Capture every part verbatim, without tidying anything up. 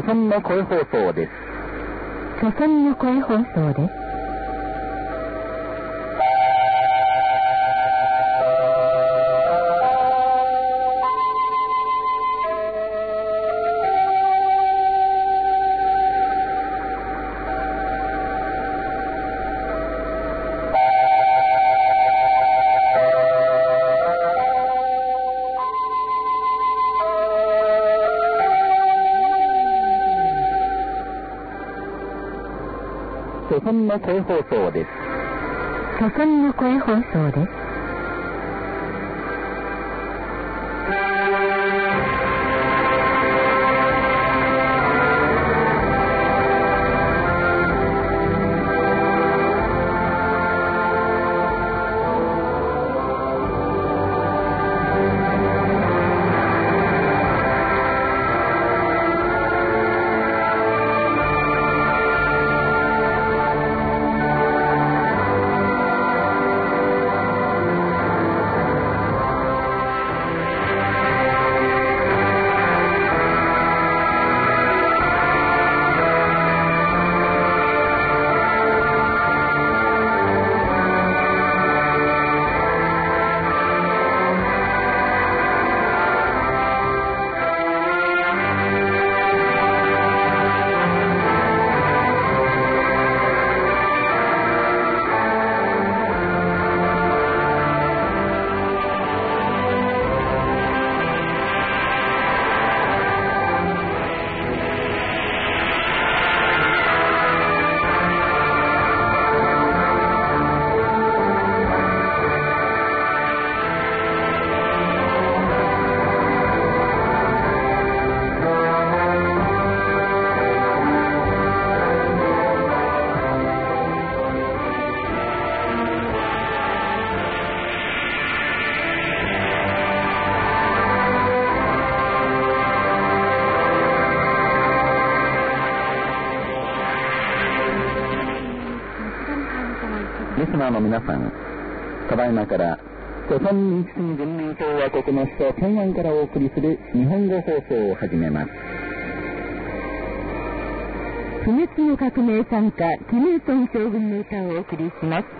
村の声放送です。 諸村の声放送です。 諸村の声放送です。 諸村の声放送です。 リスナーの皆さん、ただいまから諸村民主主義人民共和国の首都天安からお送りする日本語放送を始めます。 不滅の革命参加キム・イルソン将軍の歌をお送りします。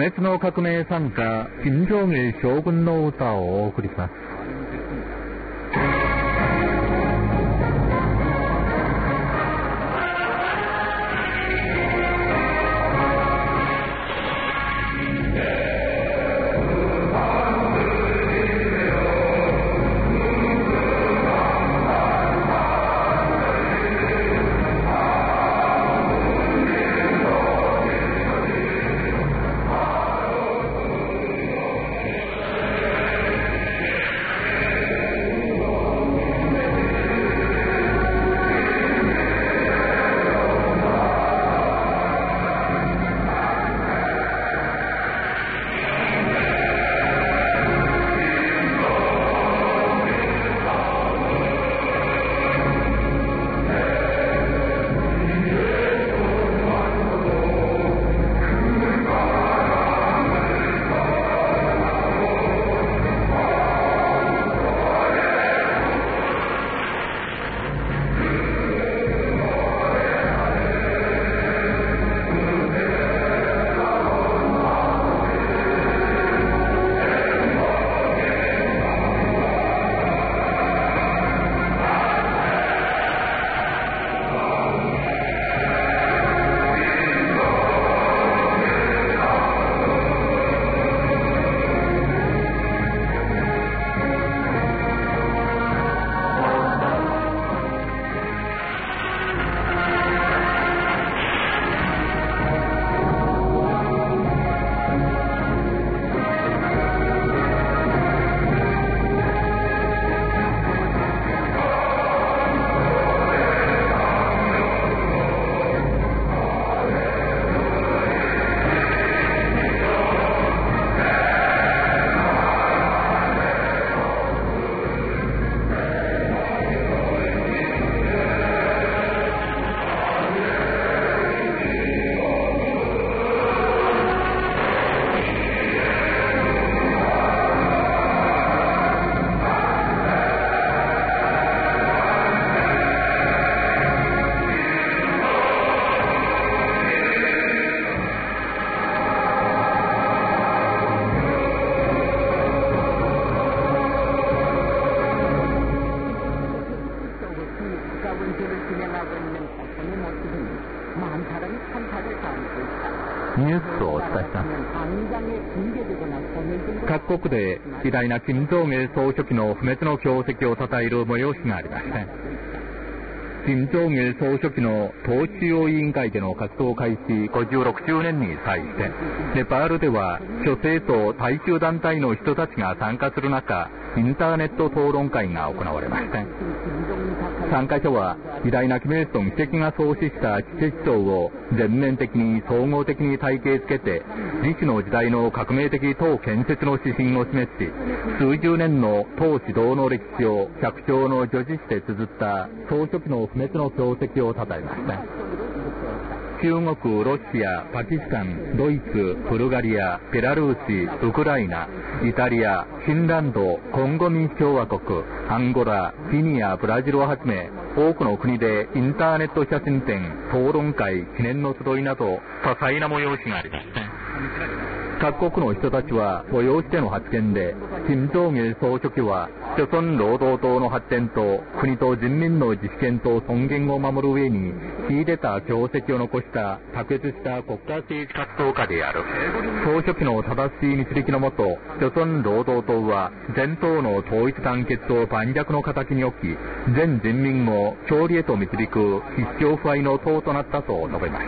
滅の革命参加金正日将軍の歌をお送りします。ニュースをお伝えします。各国で偉大な金正日総書記の不滅の業績を称える催しがありました。金正日総書記の党中央委員会での活動開始ごじゅうろくしゅうねんに際して、ネパールでは諸政党大衆団体の人たちが参加する中、インターネット討論会が行われました。参加者は偉大なキム・イルソン主席が創始した知識思想を全面的に総合的に体系づけて、自主の時代の革命的党建設の指針を示し、数十年の党指導の歴史を百姓の叙事して綴った総書記の不滅の業績を称えました。中国、ロシア、パキスタン、ドイツ、ブルガリア、ベラルーシ、ウクライナ、イタリア、フィンランド、コンゴ民主共和国、アンゴラ、ギニア、ブラジルをはじめ、多くの国でインターネット写真展、討論会、記念の集いなど多彩な催しがありました。各国の人たちは催しでの発言で、金正日総書記は朝鮮労働党の発展と国と人民の自主権と尊厳を守る上に秀でた業績を残した卓越した国家政治活動家である。総書記の正しい導きのもと、朝鮮労働党は全党の統一団結と盤石の敵に置き、全人民を勝利へと導く必勝不敗の党となったと述べました。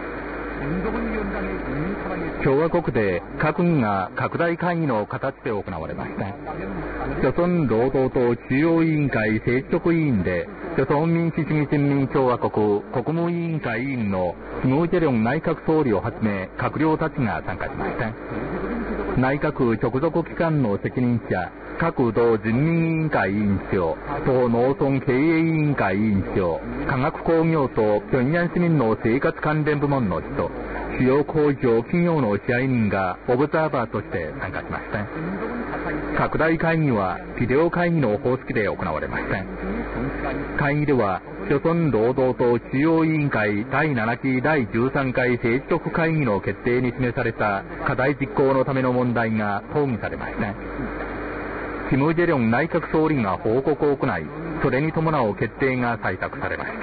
共和国で閣議が拡大会議の形で行われました。朝鮮労働党中央委員会政治局委員で、朝鮮民主主義人民共和国国務委員会委員のキム・ジェリョン内閣総理をはじめ閣僚たちが参加しました。内閣直属機関の責任者、各道人民委員会委員長、党農村経営委員会委員長、科学工業と平壌市民の生活関連部門の人、 主要工場企業の支配人がオブザーバーとして参加しました。拡大会議はビデオ会議の方式で行われました。会議では朝鮮労働党中央委員会だいななきだいじゅうさんかい政治局会議の決定に示された課題実行のための問題が討議されました。キム・ジェリョン内閣総理が報告を行い、それに伴う決定が採択されました。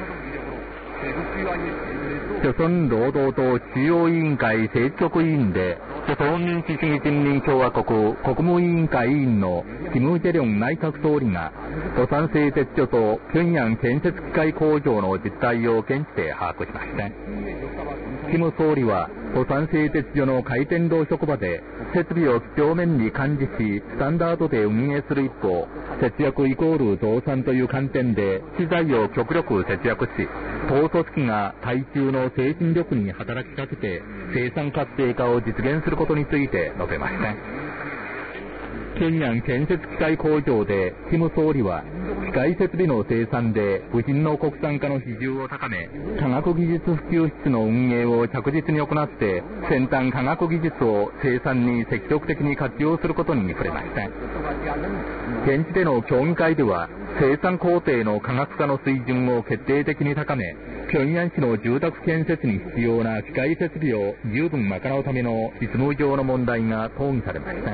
朝鮮労働党中央委員会政治局委員で朝鮮民主主義人民共和国国務委員会委員のキム・ジェリョン内閣総理が土産製鉄所と平壌建設機械工場の実態を現地で把握しました。キム総理は土産製鉄所の回転炉職場で設備を几帳面に管理しスタンダードで運営する一方、節約イコール増産という観点で資材を極力節約し、党組織が大衆の精神力に働きかけて生産活性化を実現することについて述べました。平壌建設機械工場でキム総理は機械設備の生産で部品の国産化の比重を高め、科学技術普及室の運営を着実に行って先端科学技術を生産に積極的に活用することに触れました。現地での協議会では生産工程の科学化の水準を決定的に高め、平壌市の住宅建設に必要な機械設備を十分賄うための実務上の問題が討議されました。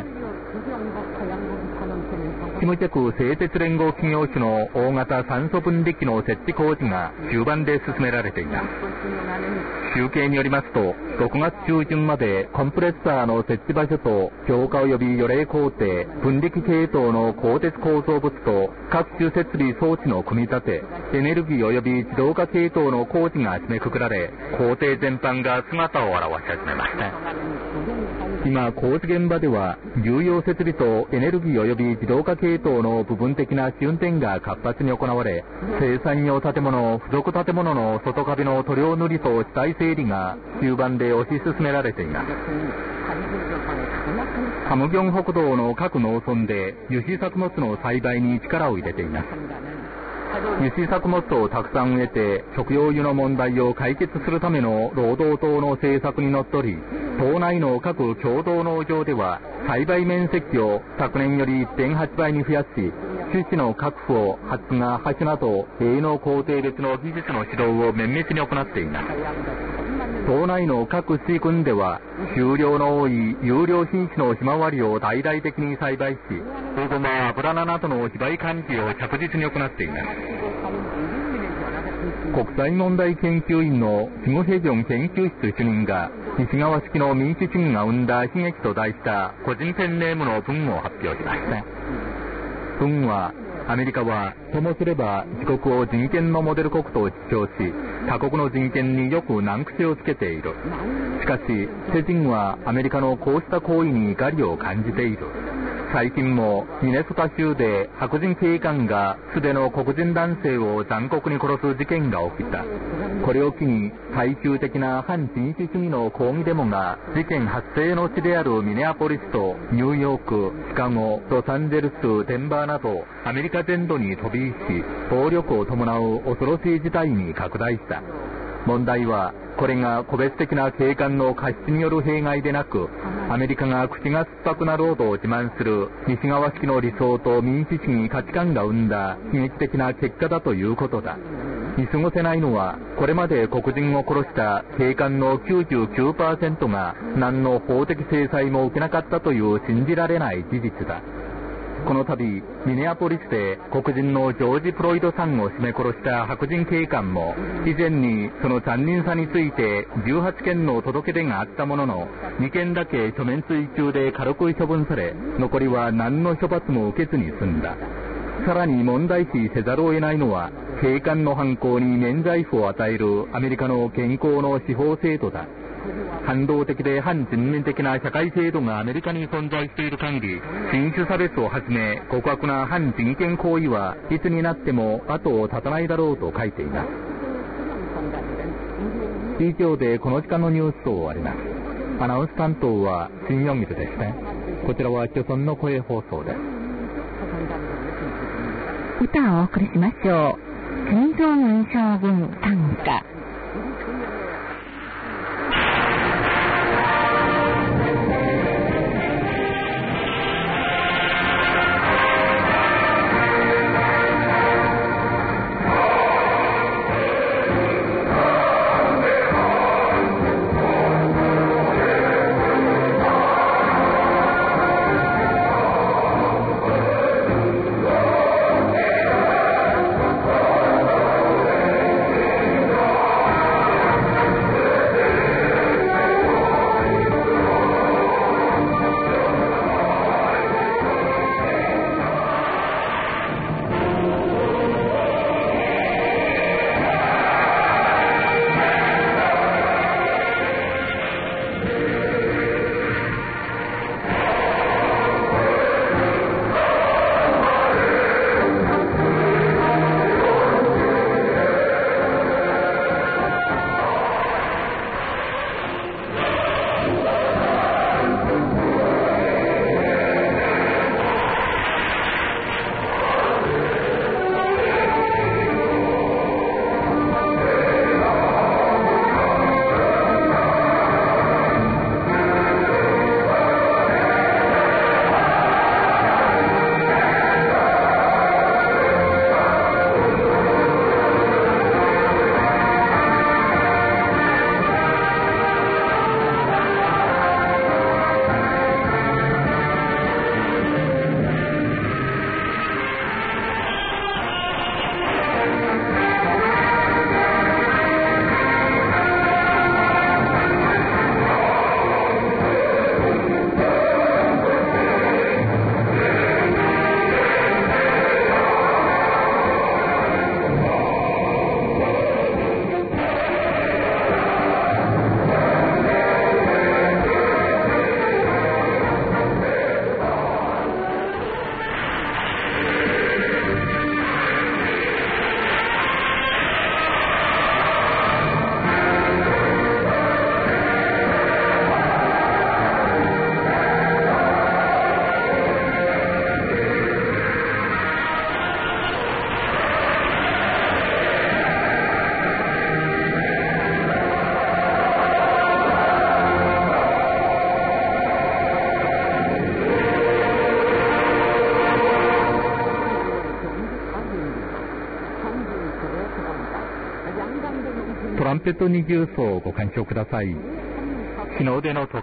キムチェク製鉄連合企業種の大型酸素分離機の設置工事が終盤で進められています。集計によりますと、ろくがつ中旬までコンプレッサーの設置場所と強化及び予冷工程、分離機系統の鋼鉄構造物と各種設備装置の組み立て、エネルギー及び自動化系統の工事が締めくくられ、工程全般が姿を現し始めました。今、工事現場では重要設備とエネルギー及び自動化系統の部分的な試運転が活発に行われ、生産用建物、付属建物の外壁の塗料塗りと地帯整理が終盤で推し進められています。ハムギョン北道の各農村で油脂作物の栽培に力を入れています。油脂作物をたくさん植えて食用油の問題を解決するための労働党の政策にのっとり、島内の各共同農場では栽培面積を昨年より いってんはち 倍に増やし、種子の確保、発芽、播種など営農工程別の技術の指導を綿密に行っています。島内の各市郡では収量の多い優良品種のひまわりを大々的に栽培し、ゴゴマ、油菜などの栽培管理を着実に行っています。国際問題研究員のキム・ヘジョン研究室主任が西側式の民主主義が生んだ悲劇と題した個人ペンネームの文を発表しました。文は、アメリカはともすれば自国を人権のモデル国と主張し、他国の人権によく難癖をつけている。しかし、世人はアメリカのこうした行為に怒りを感じている。最近もミネソタ州で白人警官が素手の黒人男性を残酷に殺す事件が起きた。これを機に大衆的な反民主主義の抗議デモが事件発生の地であるミネアポリスとニューヨーク、シカゴ、ロサンゼルス、デンバーなどアメリカ全土に飛び火し、暴力を伴う恐ろしい事態に拡大した。問題はこれが個別的な警官の過失による弊害でなく、アメリカが口が酸っぱくなろうと自慢する西側式の理想と民主主義価値観が生んだ悲劇的な結果だということだ。見過ごせないのは、これまで黒人を殺した警官の きゅうじゅうきゅうパーセント が何の法的制裁も受けなかったという信じられない事実だ。この度、ミネアポリスで黒人のジョージ・プロイドさんを絞め殺した白人警官も、以前にその残忍さについてじゅうはちけんの届け出があったものの、にけんだけ書面追及で軽く処分され、残りは何の処罰も受けずに済んだ。さらに問題視せざるを得ないのは、警官の犯行に免罪符を与えるアメリカの現行の司法制度だ。反動的で反人民的な社会制度がアメリカに存在している限り、人種差別をはじめ極悪な反人権行為はいつになっても後を絶たないだろうと書いています。以上でこの時間のニュースを終わります。アナウンス担当はシン・ヨンギルでした。こちらは朝鮮の声放送です。 歌をお送りしましょう。金正恩将軍短歌。 ペット二重奏をご鑑賞ください。日の出の時。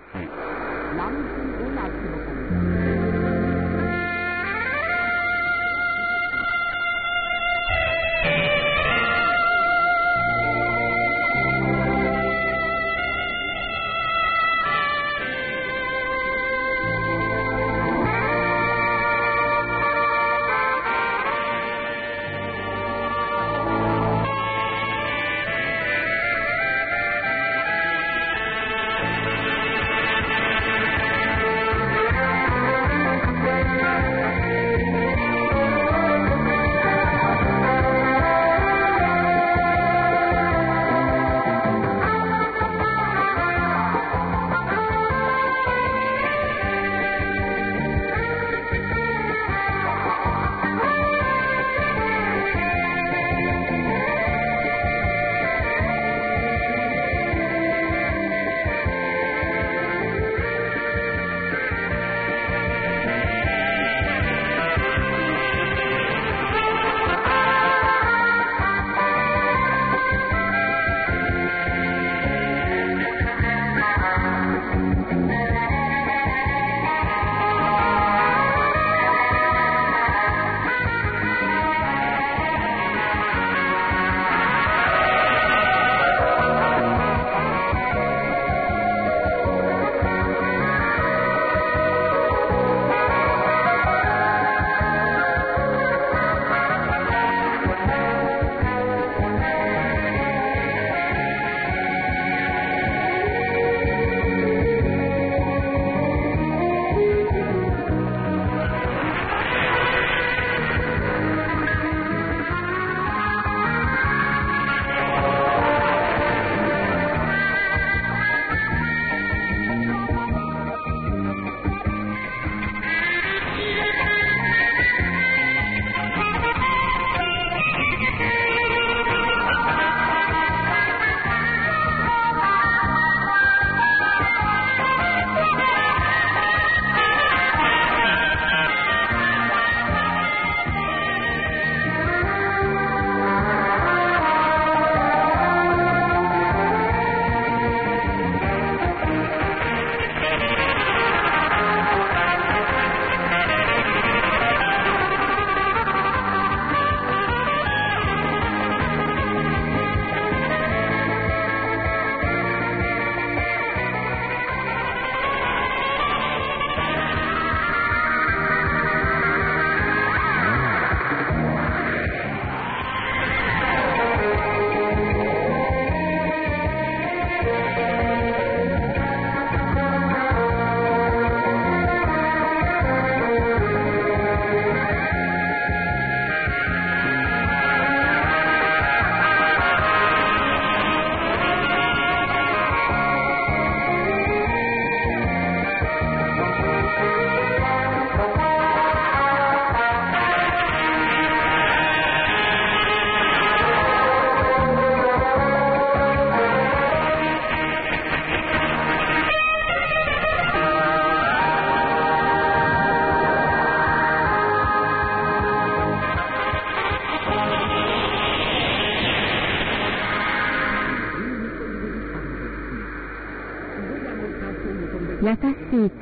優しい父。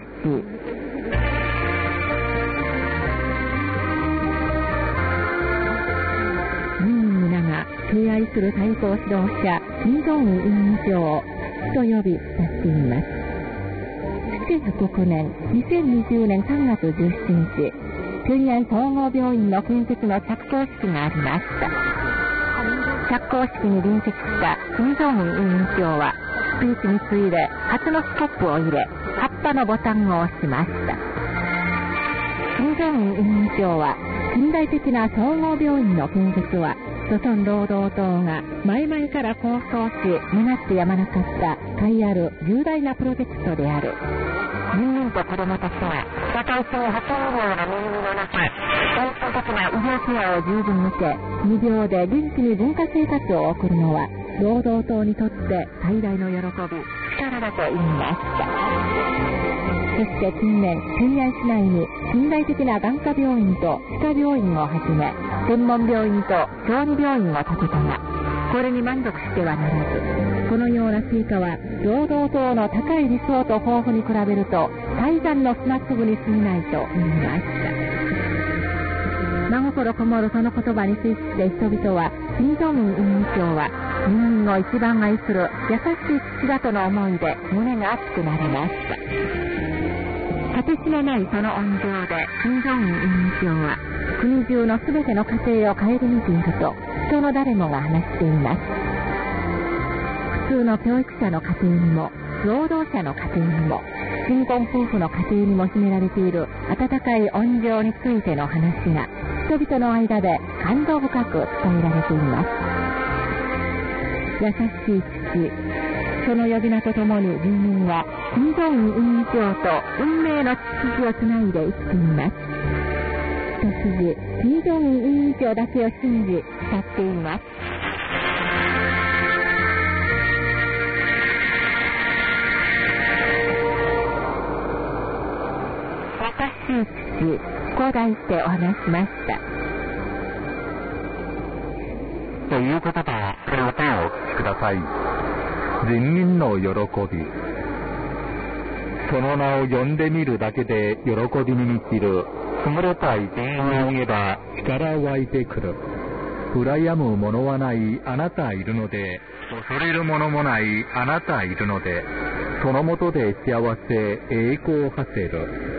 議員皆が敬愛する最高指導者金正恩委員長と呼び親しみます。せんきゅうひゃくきゅうねんにせんにじゅうねんさんがつじゅうしちにち、平壌統合病院の建設の着工式がありました。着工式に臨席した金正恩委員長はスピーチに次いで初のストップを入れ、葉っぱのボタンを押しました。金正恩委員長は、近代的な総合病院の建設は朝鮮労働党が前々から構想し願ってやまなかった大ある重大なプロジェクトである。人民と子供たちは社会性保険料の恵みの中、本当的な医療ケアを十分にて無料で元気に文化生活を送るのは労働党にとって最大の喜び、力だと言いました。そして近年、平壌市内に近代的な眼科病院と歯科病院をはじめ、専門病院と小児病院を建てたが、 これに満足してはならず、このような成果は労働等の高い理想と抱負に比べると大山の砂粒に過ぎないと言いました。真心こもるその言葉に接して人々は、金正恩委員長は人民を一番愛する優しい父だとの思いで胸が熱くなりました。果てしめないその恩情で金正恩委員長は国中のすべての家庭を顧みていると人の誰もが話しています。普通の教育者の家庭にも労働者の家庭にも新婚夫婦の家庭にも秘められている温かい恩情についての話が人々の間で感動深く伝えられています。優しい父、その呼び名とともに人民は金正恩委員長と運命の血筋をつないで生きています。一筋金正恩委員長だけを信じ慕っています。優しい父、こう題してお話しました。 ということで、この歌をお聴きください。人民の喜び。その名を呼んでみるだけで喜びに満ちる優れた偉人を言えば力湧いてくる。羨む者はないあなたいるので、恐れる者もないあなたいるので、そのもとで幸せ栄光を馳せる。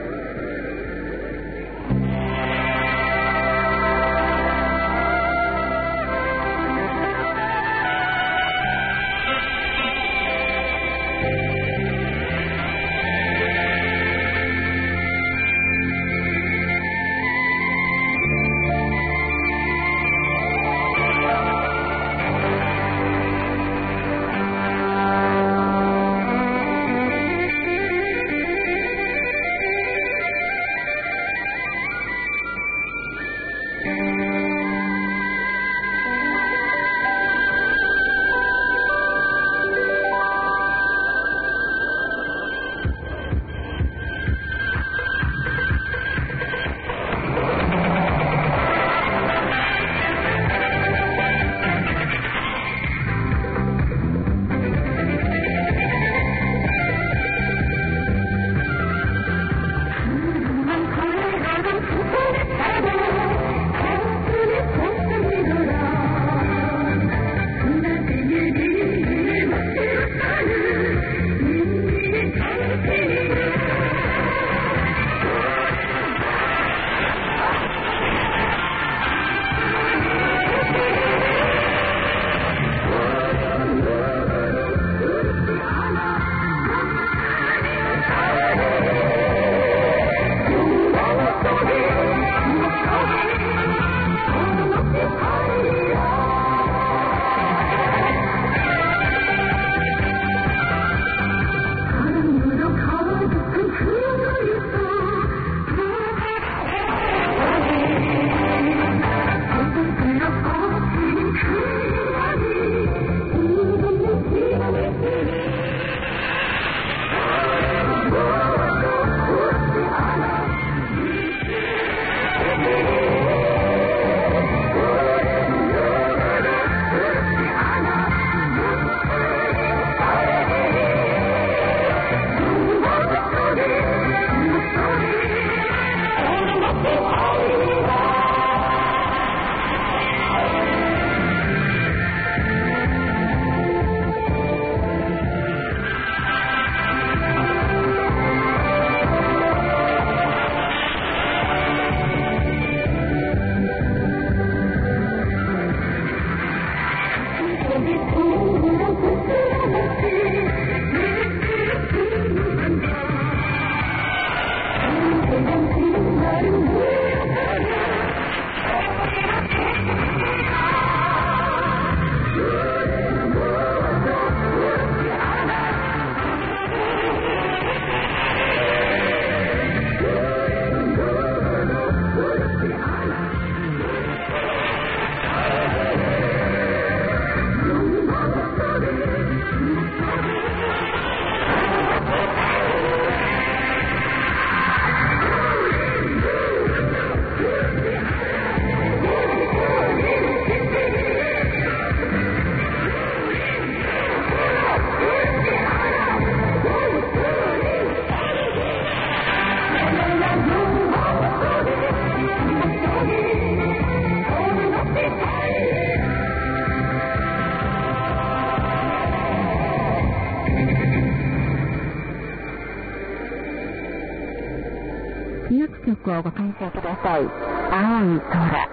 約曲をご鑑賞ください。青い空。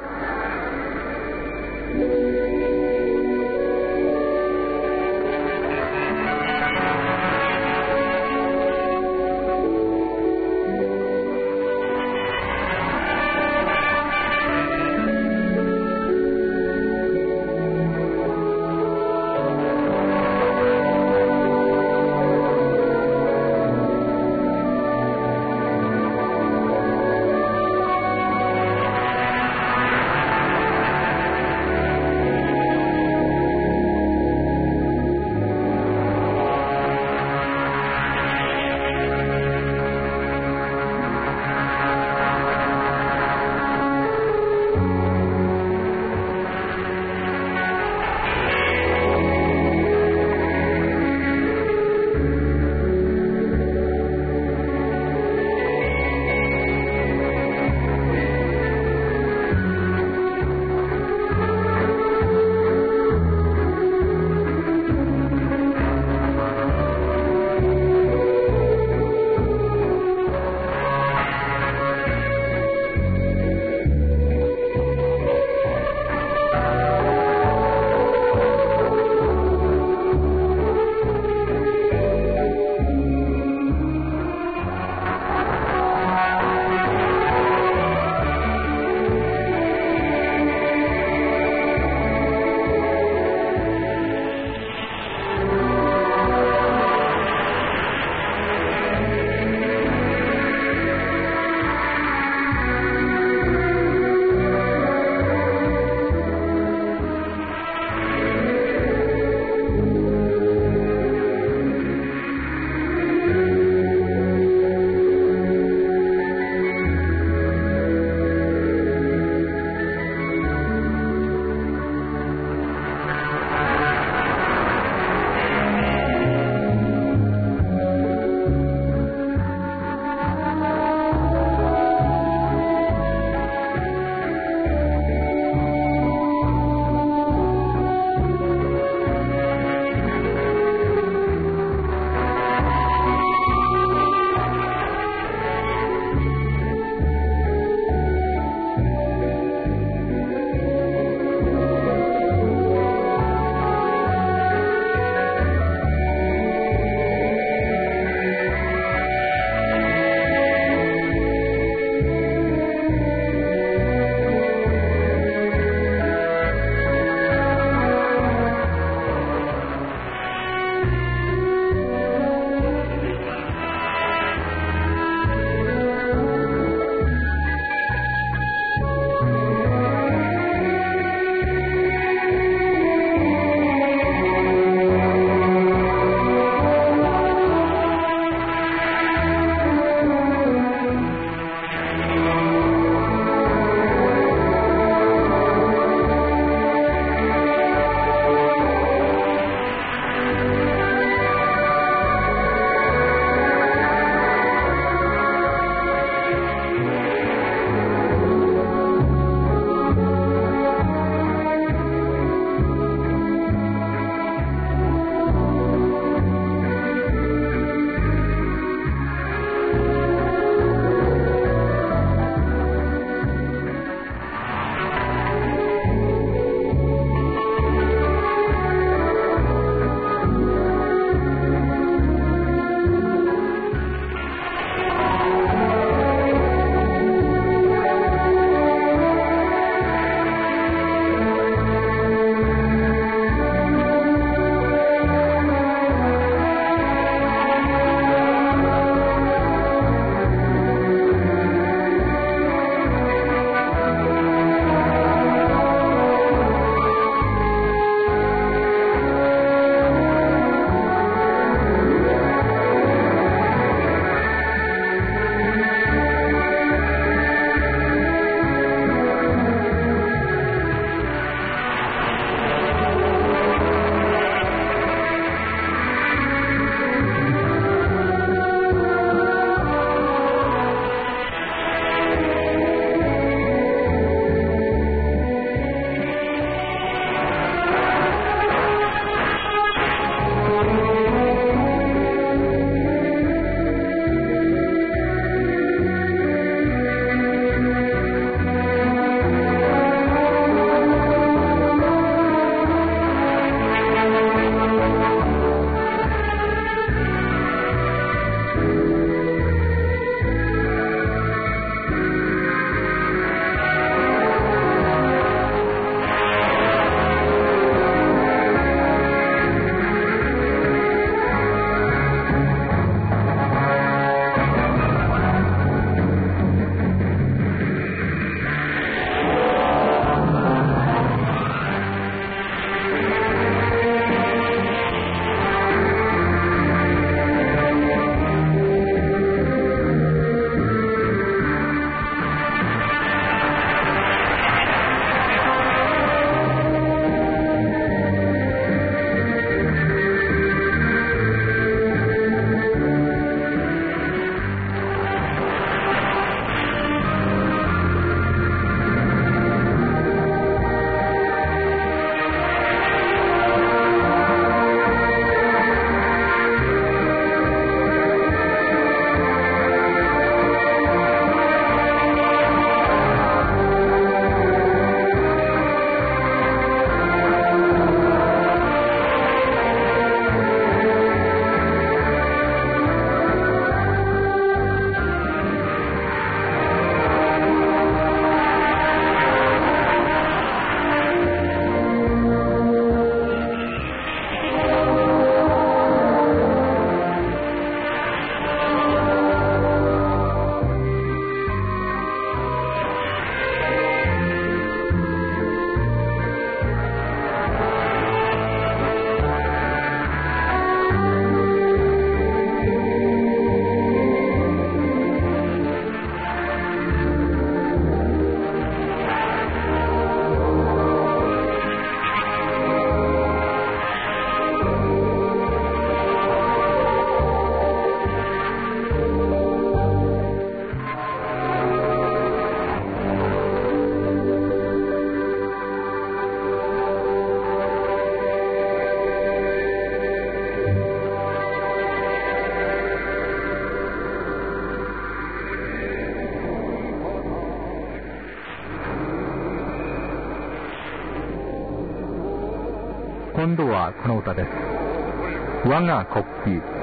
今度はこの歌です。我が国旗。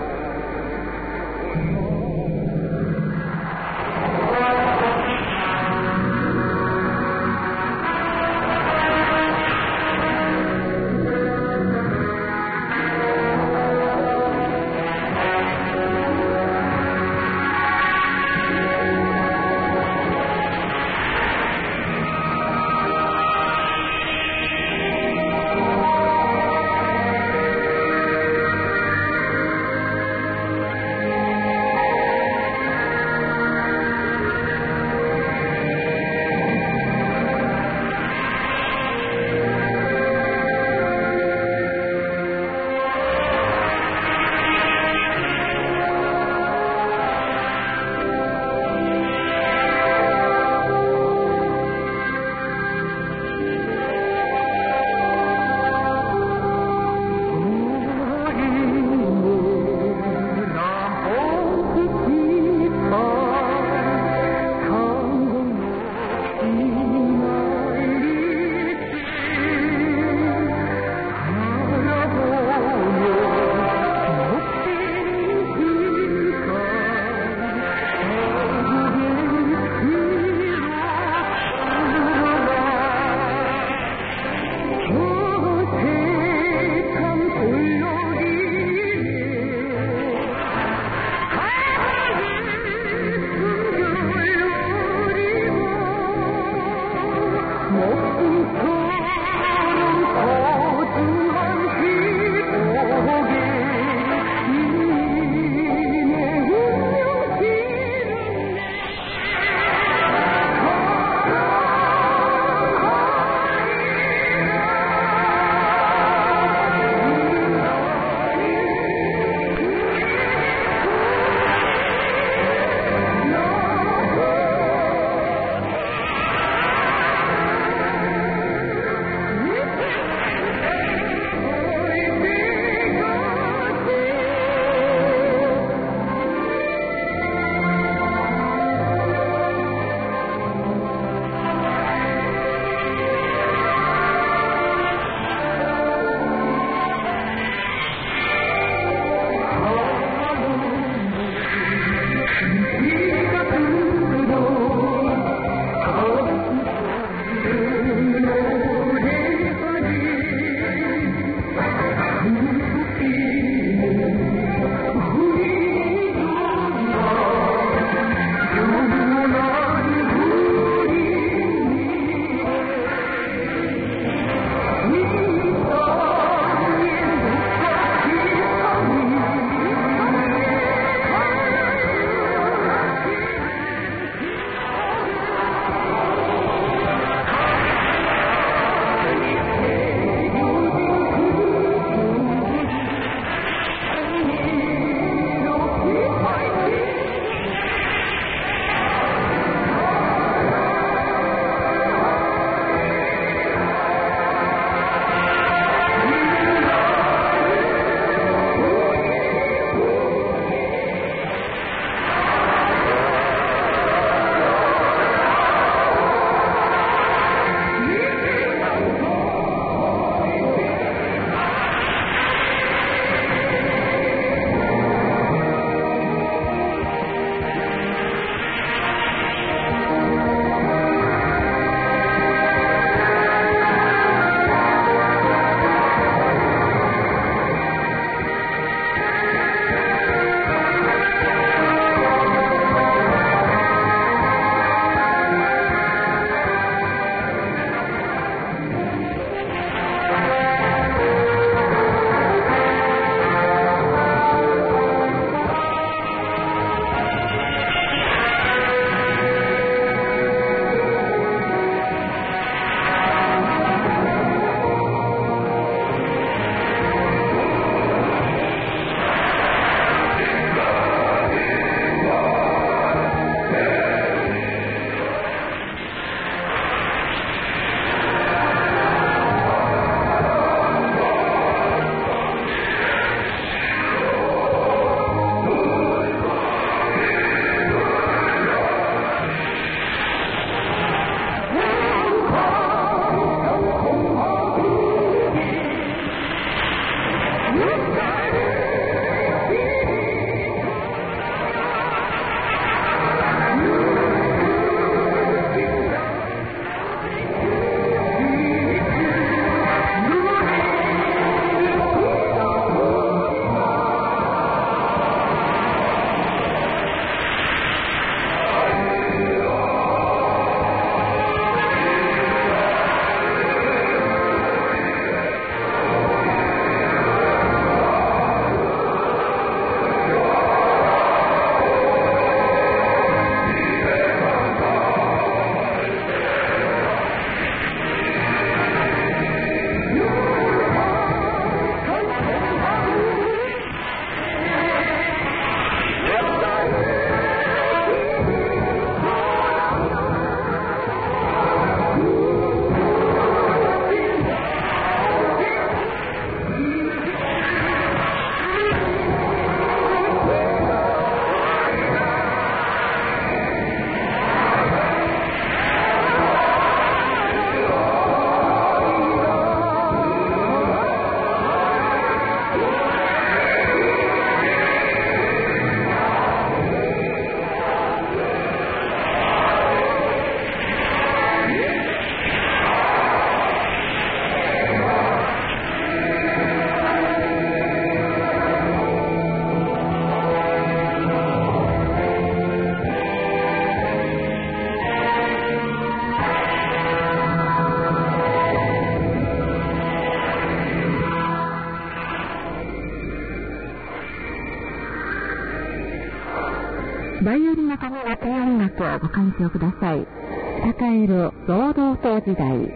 をご鑑賞ください。栄える労働党時代。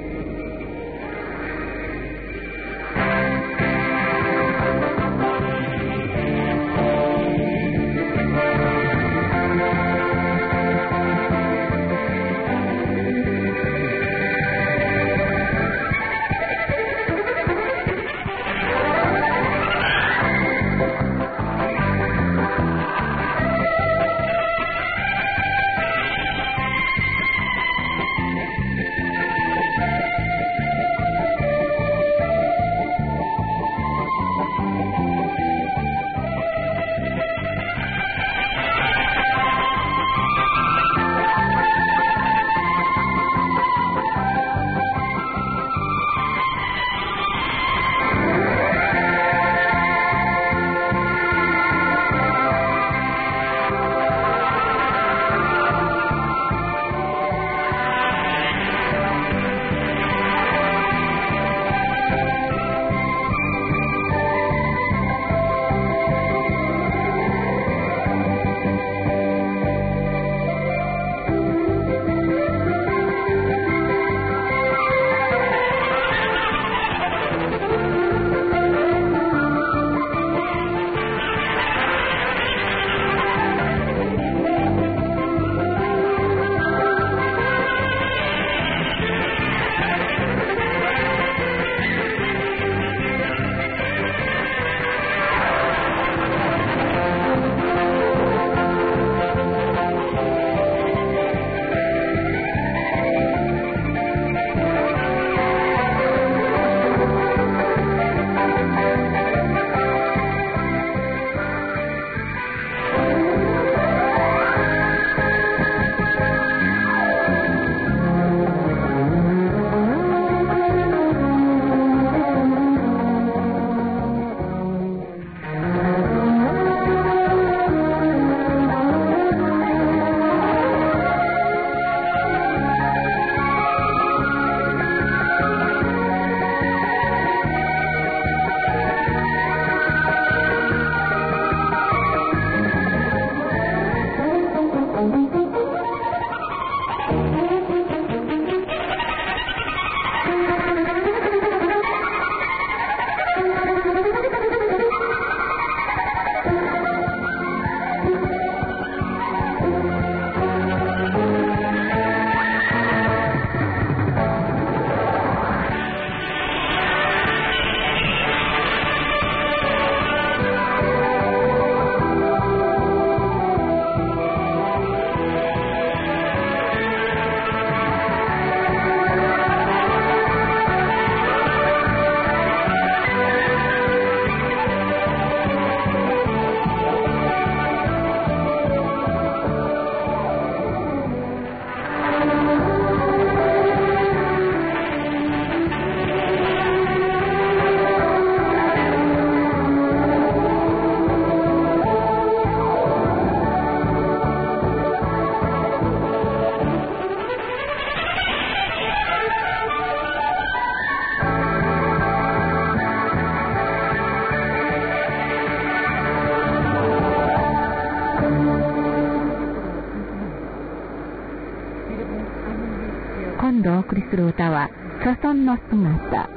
今度お送りする歌は諸村の姿。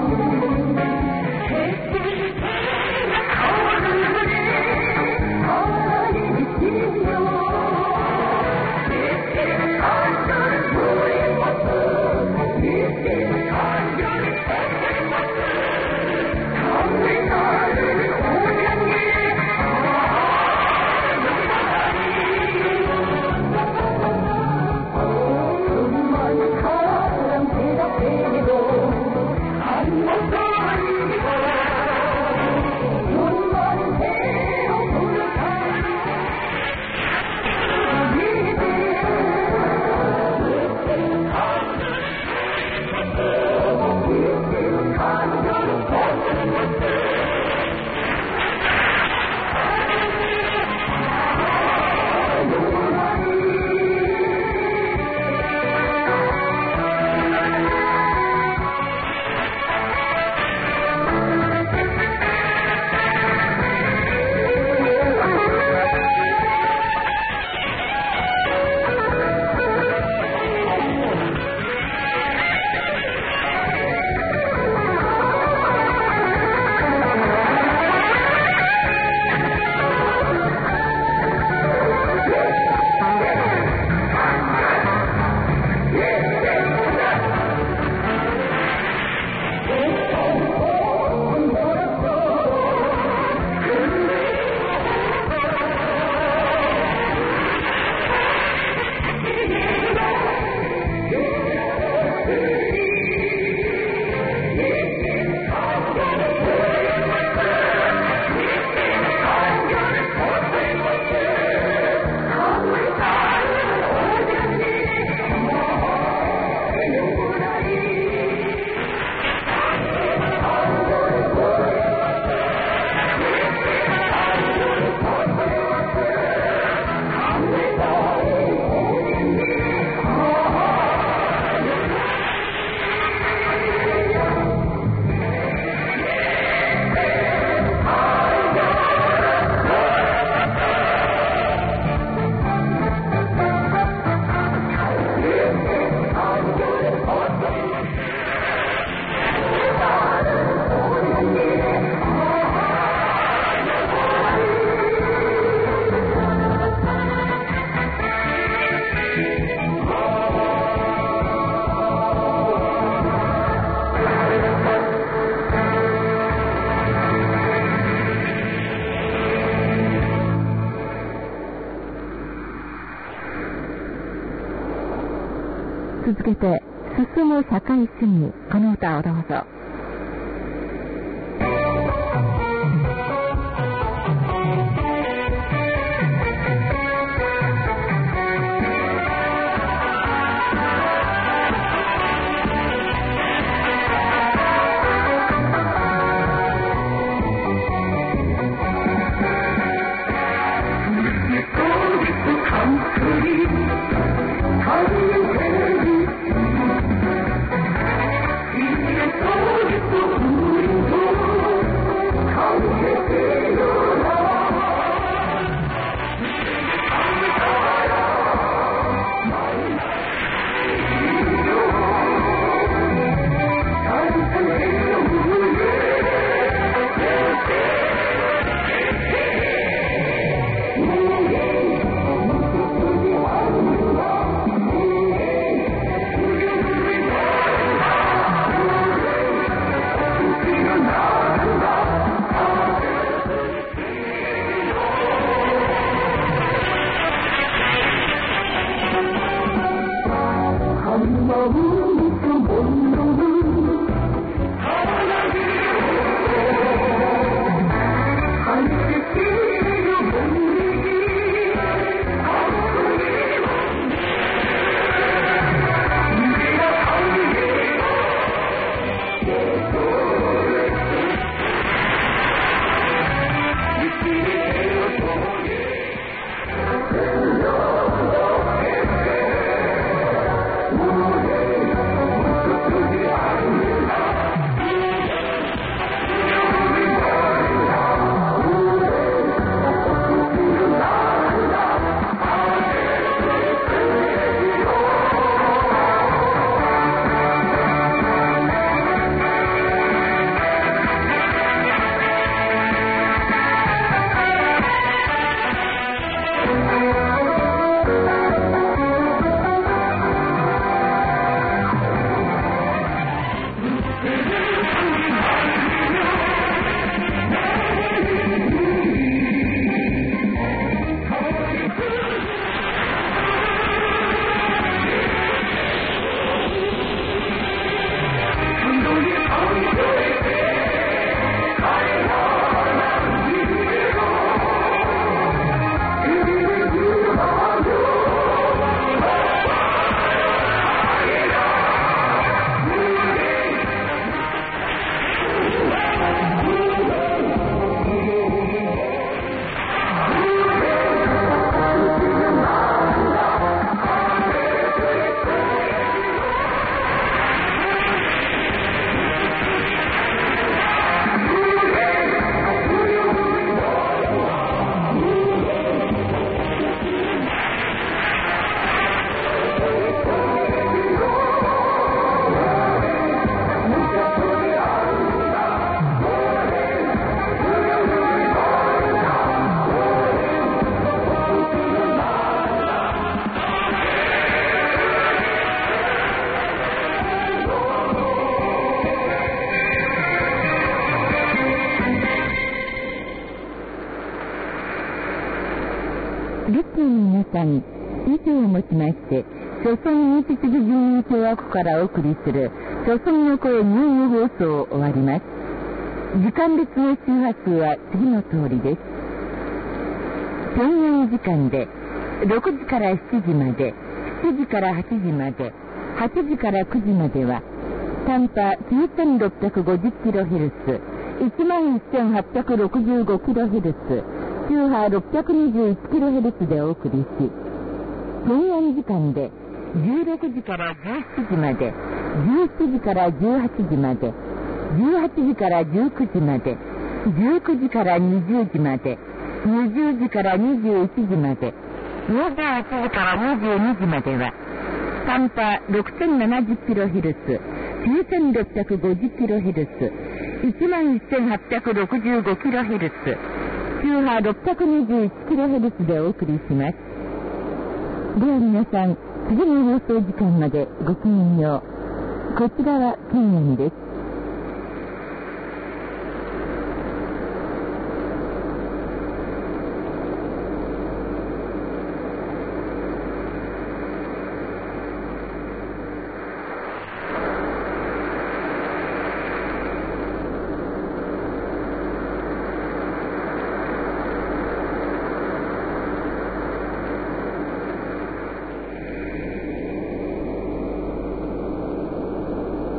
Oh けて進む社会主義、この歌をどうぞ。 列島の皆さん、以上をもちまして、朝鮮民主主義人民共和国からお送りする、朝鮮の声日本語放送を終わります。時間別の周波数は次の通りです。平壌時間で、ろくじからしちじまで、しちじからはちじまで、はちじからくじまでは、短波 きゅうせんろっぴゃくごじゅっキロヘルツ、いちまんせんはっぴゃくろくじゅうごキロヘルツ、周波 ろっぴゃくにじゅういちキロヘルツ でお送りし、平壌時間でじゅうろくじからじゅうしちじまで、じゅうしちじからじゅうはちじまで、じゅうはちじからじゅうくじまで、じゅうくじからにじゅうじまで、にじゅうじからにじゅういちじまで、にじゅういちじからにじゅうにじまでは、短波 ろくせんななじゅうキロヘルツ、きゅうせんろっぴゃくごじゅうキロヘルツ、いちまんせんはっぴゃくろくじゅうごキロヘルツ、周波 ろっぴゃくにじゅういちキロヘルツ でお送りします。では皆さん、次の放送時間までごきげんよう。こちらはケンヤミです。